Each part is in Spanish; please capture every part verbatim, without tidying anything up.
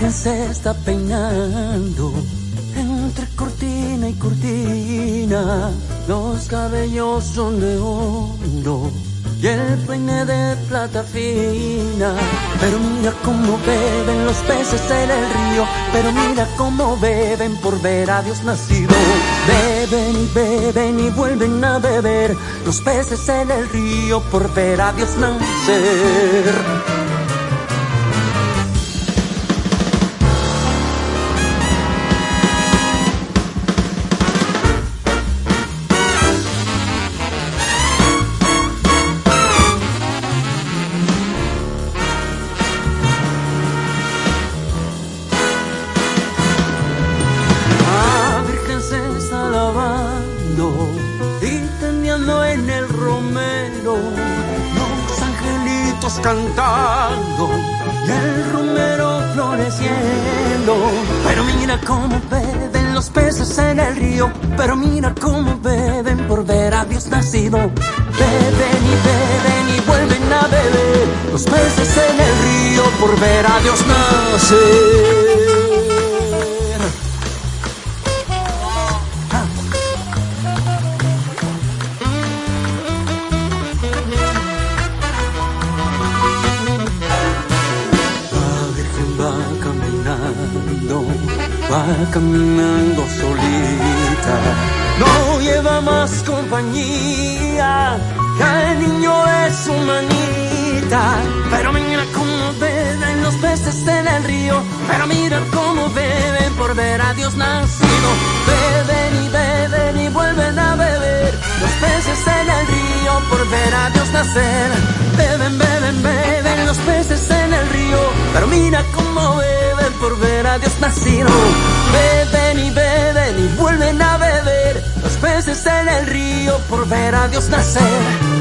Virgen se está peinando entre cortina y cortina. Los cabellos son de oro y el peine de plata fina. Pero mira cómo beben los peces en el río, pero mira cómo beben por ver a Dios nacido. Beben y beben y vuelven a beber los peces en el río por ver a Dios nacer. Y tendiendo en el romero los angelitos cantando y el romero floreciendo. Pero mira cómo beben los peces en el río, pero mira cómo beben por ver a Dios nacido. Beben y beben y vuelven a beber los peces en el río por ver a Dios nacer. Va caminando solita, no lleva más compañía que el niño de su manita. Pero mira cómo beben los peces en el río, pero mira cómo beben por ver a Dios nacido. Beben y beben y vuelven a beber los peces en el río por ver a Dios nacer. Beben, beben, beben los peces en el río, pero mira cómo beben por ver a Dios nacido. Beben y beben y vuelven a beber los peces en el río por ver a Dios nacer.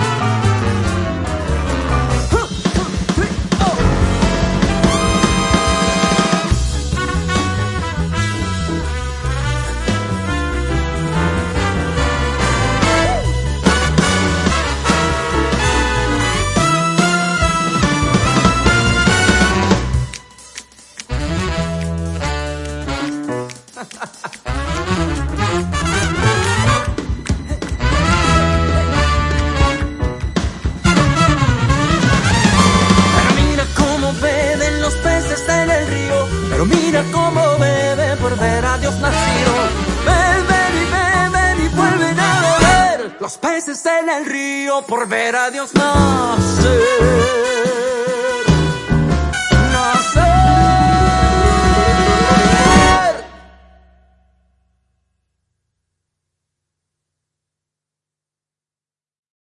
Pero mira cómo beben por ver a Dios nacido. Beben y beben y vuelven a beber los peces en el río por ver a Dios nacer.